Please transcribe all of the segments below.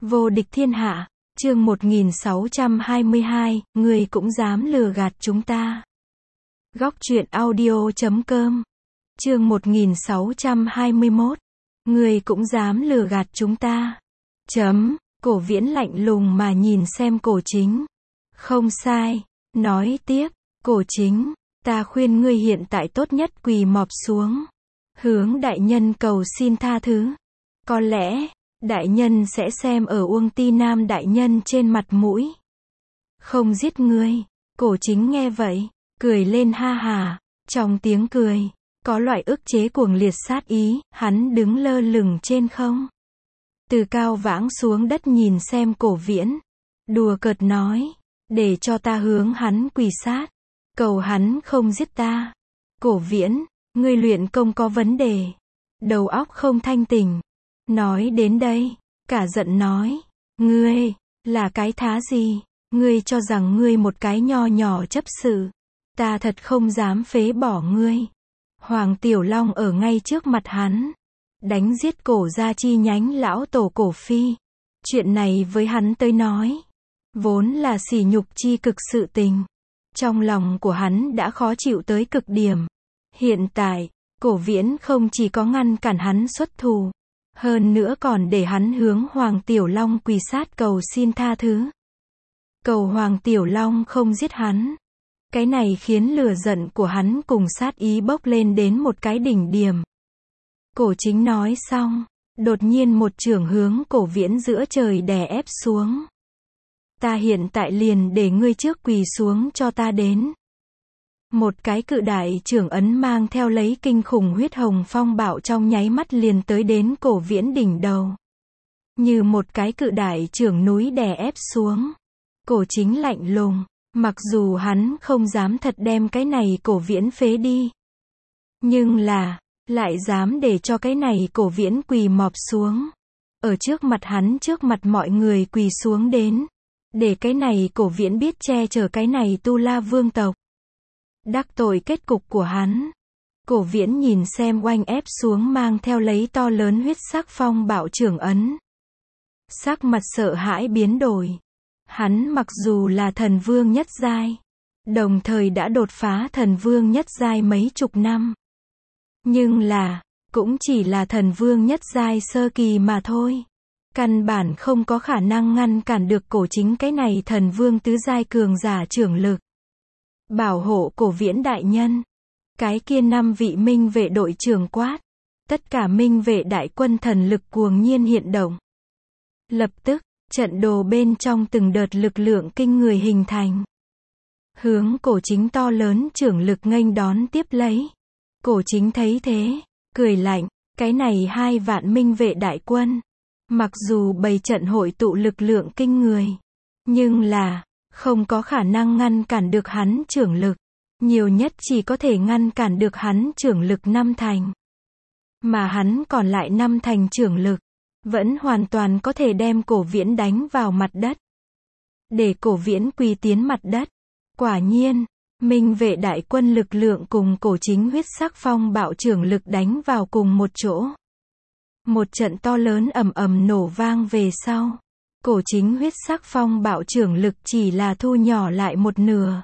Vô địch thiên hạ, chương 1622, người cũng dám lừa gạt chúng ta. Góc truyện audio.com, chương 1621, người cũng dám lừa gạt chúng ta. Cổ Viễn lạnh lùng mà nhìn xem Cổ Chính. Không sai, nói tiếp, Cổ Chính, ta khuyên ngươi hiện tại tốt nhất quỳ mọp xuống, hướng đại nhân cầu xin tha thứ. Có lẽ đại nhân sẽ xem ở Uông Ti Nam đại nhân trên mặt mũi, không giết ngươi. Cổ Chính nghe vậy, cười lên ha hà, trong tiếng cười, có loại ức chế cuồng liệt sát ý. Hắn đứng lơ lửng trên không, từ cao vãng xuống đất nhìn xem Cổ Viễn, đùa cợt nói, để cho ta hướng hắn quỳ sát, cầu hắn không giết ta. Cổ Viễn, ngươi luyện công có vấn đề, đầu óc không thanh tỉnh. Nói đến đây, cả giận nói, ngươi là cái thá gì? Ngươi cho rằng ngươi một cái nho nhỏ chấp sự, ta thật không dám phế bỏ ngươi. Hoàng Tiểu Long ở ngay trước mặt hắn, đánh giết Cổ gia chi nhánh lão tổ Cổ Phi. Chuyện này với hắn tới nói, vốn là sỉ nhục chi cực sự tình. Trong lòng của hắn đã khó chịu tới cực điểm. Hiện tại, Cổ Viễn không chỉ có ngăn cản hắn xuất thủ, hơn nữa còn để hắn hướng Hoàng Tiểu Long quỳ sát cầu xin tha thứ. Cầu Hoàng Tiểu Long không giết hắn. Cái này khiến lửa giận của hắn cùng sát ý bốc lên đến một cái đỉnh điểm. Cổ Chính nói xong, đột nhiên một chưởng hướng Cổ Viễn giữa trời đè ép xuống. Ta hiện tại liền để ngươi trước quỳ xuống cho ta đến. Một cái cự đại chưởng ấn mang theo lấy kinh khủng huyết hồng phong bạo trong nháy mắt liền tới đến Cổ Viễn đỉnh đầu. Như một cái cự đại chưởng núi đè ép xuống. Cổ Chính lạnh lùng, mặc dù hắn không dám thật đem cái này Cổ Viễn phế đi, nhưng là, lại dám để cho cái này Cổ Viễn quỳ mọp xuống. Ở trước mặt hắn, trước mặt mọi người quỳ xuống đến. Để cái này Cổ Viễn biết che chở cái này Tu La vương tộc. Đắc tội kết cục của hắn. Cổ Viễn nhìn xem oanh ép xuống mang theo lấy to lớn huyết sắc phong bạo chưởng ấn. Sắc mặt sợ hãi biến đổi. Hắn mặc dù là thần vương nhất giai, đồng thời đã đột phá thần vương nhất giai mấy chục năm, nhưng là, cũng chỉ là thần vương nhất giai sơ kỳ mà thôi. Căn bản không có khả năng ngăn cản được Cổ Chính cái này thần vương tứ giai cường giả trưởng lực. Bảo hộ Cổ Viễn đại nhân. Cái kia 5 vị minh vệ đội trưởng quát. Tất cả minh vệ đại quân thần lực cuồng nhiên hiện động. Lập tức, trận đồ bên trong từng đợt lực lượng kinh người hình thành. Hướng Cổ Chính to lớn trưởng lực nghênh đón tiếp lấy. Cổ Chính thấy thế, cười lạnh, cái này 2 vạn minh vệ đại quân. Mặc dù bày trận hội tụ lực lượng kinh người, nhưng là, không có khả năng ngăn cản được hắn trưởng lực. Nhiều nhất chỉ có thể ngăn cản được hắn trưởng lực 5 thành. Mà hắn còn lại 5 thành trưởng lực, vẫn hoàn toàn có thể đem Cổ Viễn đánh vào mặt đất. Để Cổ Viễn quỳ tiến mặt đất. Quả nhiên, minh vệ đại quân lực lượng cùng Cổ Chính huyết sắc phong bạo trưởng lực đánh vào cùng một chỗ. Một trận to lớn ầm ầm nổ vang về sau. Cổ Chính huyết sắc phong bạo trưởng lực chỉ là thu nhỏ lại một nửa.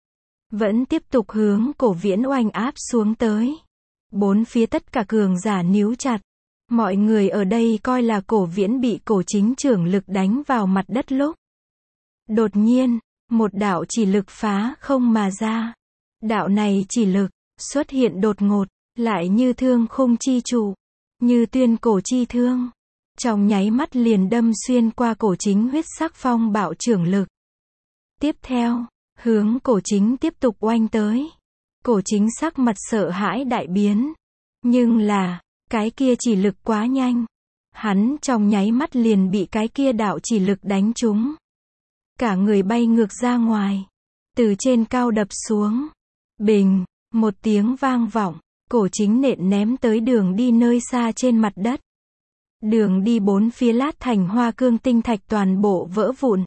Vẫn tiếp tục hướng Cổ Viễn oanh áp xuống tới. Bốn phía tất cả cường giả níu chặt. Mọi người ở đây coi là Cổ Viễn bị Cổ Chính trưởng lực đánh vào mặt đất lúc. Đột nhiên, một đạo chỉ lực phá không mà ra. Đạo này chỉ lực, xuất hiện đột ngột, lại như thương khung chi trụ. Như tuyên cổ chi thương. Trong nháy mắt liền đâm xuyên qua Cổ Chính huyết sắc phong bạo trưởng lực. Tiếp theo, hướng Cổ Chính tiếp tục oanh tới. Cổ Chính sắc mặt sợ hãi đại biến. Nhưng là, cái kia chỉ lực quá nhanh. Hắn trong nháy mắt liền bị cái kia đạo chỉ lực đánh trúng. Cả người bay ngược ra ngoài. Từ trên cao đập xuống. Bình, một tiếng vang vọng. Cổ Chính nện ném tới đường đi nơi xa trên mặt đất. Đường đi bốn phía lát thành hoa cương tinh thạch toàn bộ vỡ vụn.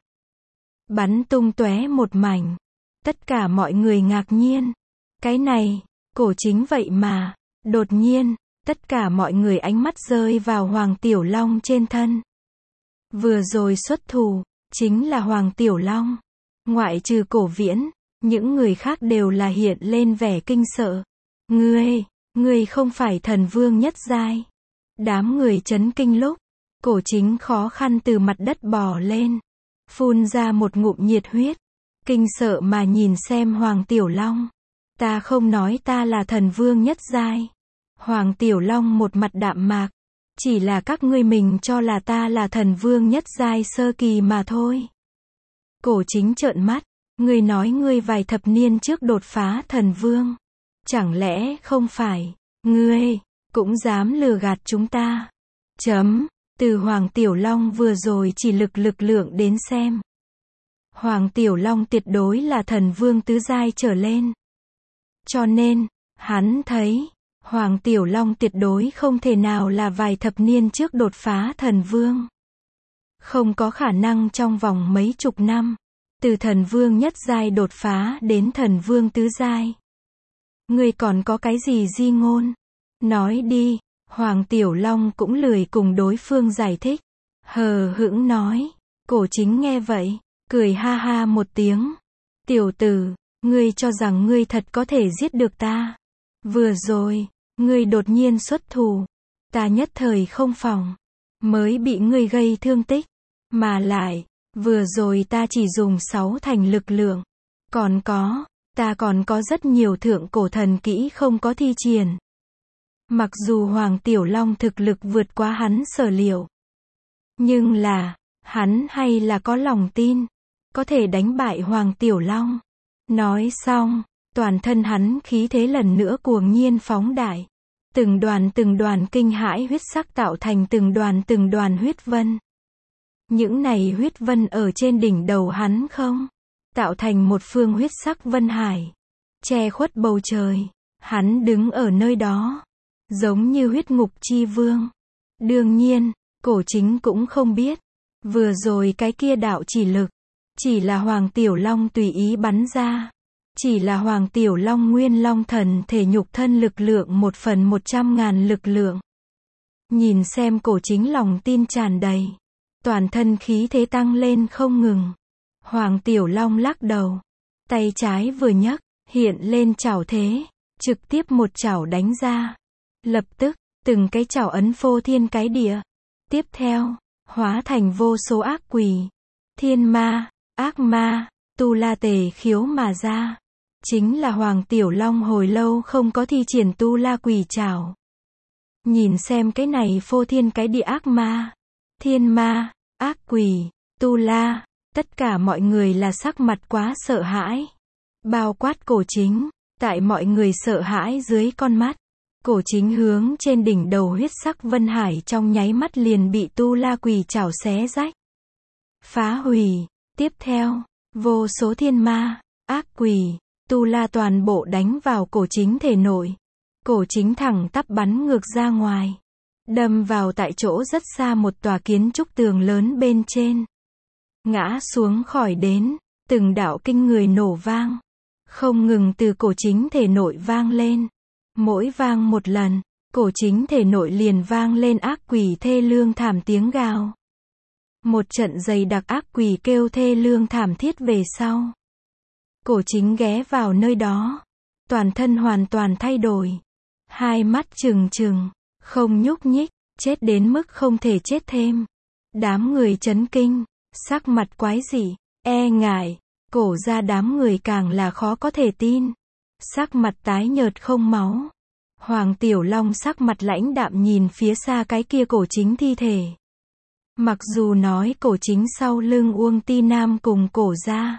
Bắn tung tóe một mảnh. Tất cả mọi người ngạc nhiên. Cái này, Cổ Chính vậy mà. Đột nhiên, tất cả mọi người ánh mắt rơi vào Hoàng Tiểu Long trên thân. Vừa rồi xuất thủ, chính là Hoàng Tiểu Long. Ngoại trừ Cổ Viễn, những người khác đều là hiện lên vẻ kinh sợ. Ngươi không phải thần vương nhất giai. Đám người chấn kinh lúc, Cổ Chính khó khăn từ mặt đất bò lên, phun ra một ngụm nhiệt huyết, kinh sợ mà nhìn xem Hoàng Tiểu Long. Ta không nói ta là thần vương nhất giai. Hoàng Tiểu Long một mặt đạm mạc, chỉ là các ngươi mình cho là ta là thần vương nhất giai sơ kỳ mà thôi. Cổ Chính trợn mắt, ngươi nói ngươi vài thập niên trước đột phá thần vương. Chẳng lẽ không phải, ngươi cũng dám lừa gạt chúng ta? Từ Hoàng Tiểu Long vừa rồi chỉ lực lượng đến xem. Hoàng Tiểu Long tuyệt đối là thần vương tứ giai trở lên. Cho nên, hắn thấy, Hoàng Tiểu Long tuyệt đối không thể nào là vài thập niên trước đột phá thần vương. Không có khả năng trong vòng mấy chục năm, từ thần vương nhất giai đột phá đến thần vương tứ giai. Ngươi còn có cái gì di ngôn? Nói đi. Hoàng Tiểu Long cũng lười cùng đối phương giải thích. Hờ hững nói. Cổ Chính nghe vậy, cười ha ha một tiếng. Tiểu tử, ngươi cho rằng ngươi thật có thể giết được ta. Vừa rồi, ngươi đột nhiên xuất thủ. Ta nhất thời không phòng, mới bị ngươi gây thương tích. Mà lại, vừa rồi ta chỉ dùng 6 thành lực lượng. Ta còn có rất nhiều thượng cổ thần kỹ không có thi triển. Mặc dù Hoàng Tiểu Long thực lực vượt quá hắn sở liệu, nhưng là, hắn hay là có lòng tin, có thể đánh bại Hoàng Tiểu Long. Nói xong, toàn thân hắn khí thế lần nữa cuồng nhiên phóng đại. Từng đoàn kinh hãi huyết sắc tạo thành từng đoàn huyết vân. Những này huyết vân ở trên đỉnh đầu hắn không? Tạo thành một phương huyết sắc vân hải, che khuất bầu trời. Hắn đứng ở nơi đó, giống như huyết ngục chi vương. Đương nhiên, Cổ Chính cũng không biết, vừa rồi cái kia đạo chỉ lực, chỉ là Hoàng Tiểu Long tùy ý bắn ra. Chỉ là Hoàng Tiểu Long nguyên long thần thể nhục thân lực lượng 1/100.000 lực lượng. Nhìn xem Cổ Chính lòng tin tràn đầy, toàn thân khí thế tăng lên không ngừng. Hoàng Tiểu Long lắc đầu, tay trái vừa nhấc, hiện lên chảo thế, trực tiếp một chảo đánh ra. Lập tức, từng cái chảo ấn phô thiên cái địa. Tiếp theo, hóa thành vô số ác quỷ, thiên ma, ác ma, tu la tề khiếu mà ra. Chính là Hoàng Tiểu Long hồi lâu không có thi triển tu la quỷ trảo. Nhìn xem cái này phô thiên cái địa ác ma, thiên ma, ác quỷ, tu la, tất cả mọi người là sắc mặt quá sợ hãi. Bao quát Cổ Chính, tại mọi người sợ hãi dưới con mắt, Cổ Chính hướng trên đỉnh đầu huyết sắc vân hải trong nháy mắt liền bị tu la quỷ trảo xé rách, phá hủy. Tiếp theo, vô số thiên ma, ác quỷ, tu la toàn bộ đánh vào Cổ Chính thể nội. Cổ Chính thẳng tắp bắn ngược ra ngoài, đâm vào tại chỗ rất xa một tòa kiến trúc tường lớn bên trên. Ngã xuống khỏi đến, từng đạo kinh người nổ vang, không ngừng từ Cổ Chính thể nội vang lên. Mỗi vang một lần, Cổ Chính thể nội liền vang lên ác quỷ thê lương thảm tiếng gào. Một trận dày đặc ác quỷ kêu thê lương thảm thiết về sau. Cổ Chính ghé vào nơi đó, toàn thân hoàn toàn thay đổi. Hai mắt trừng trừng, không nhúc nhích, chết đến mức không thể chết thêm. Đám người chấn kinh, sắc mặt quái dị, e ngại. Cổ ra đám người càng là khó có thể tin. Sắc mặt tái nhợt không máu. Hoàng Tiểu Long sắc mặt lãnh đạm nhìn phía xa cái kia Cổ Chính thi thể. Mặc dù nói Cổ Chính sau lưng Uông Ti Nam cùng Cổ ra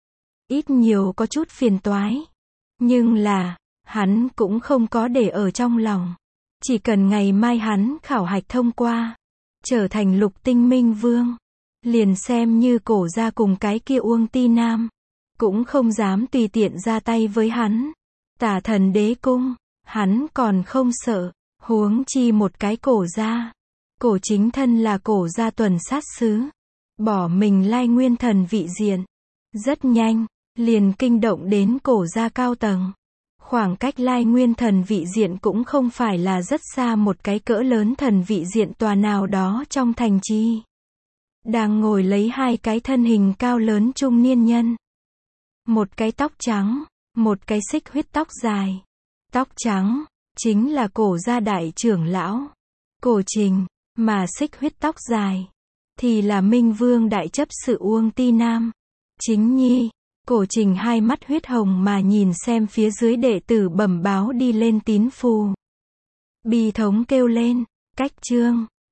ít nhiều có chút phiền toái, nhưng là, hắn cũng không có để ở trong lòng. Chỉ cần ngày mai hắn khảo hạch thông qua, trở thành Lục Tinh Minh Vương, liền xem như Cổ ra cùng cái kia Uông Ti Nam, cũng không dám tùy tiện ra tay với hắn. Tả Thần Đế Cung, hắn còn không sợ, huống chi một cái Cổ ra. Cổ Chính thân là Cổ gia tuần sát sứ, bỏ mình Lai Nguyên Thần vị diện, rất nhanh, liền kinh động đến Cổ gia cao tầng. Khoảng cách Lai Nguyên Thần vị diện cũng không phải là rất xa, một cái cỡ lớn thần vị diện tòa nào đó trong thành trì. đang ngồi lấy hai cái thân hình cao lớn trung niên nhân. Một cái tóc trắng, một cái xích huyết tóc dài. Tóc trắng, chính là Cổ gia đại trưởng lão, Cổ Trình, mà xích huyết tóc dài, thì là Minh Vương đại chấp sự Uông Ti Nam. Chính nhi, Cổ Trình hai mắt huyết hồng mà nhìn xem phía dưới đệ tử bẩm báo đi lên tín phù. Bi thống kêu lên, cách chương.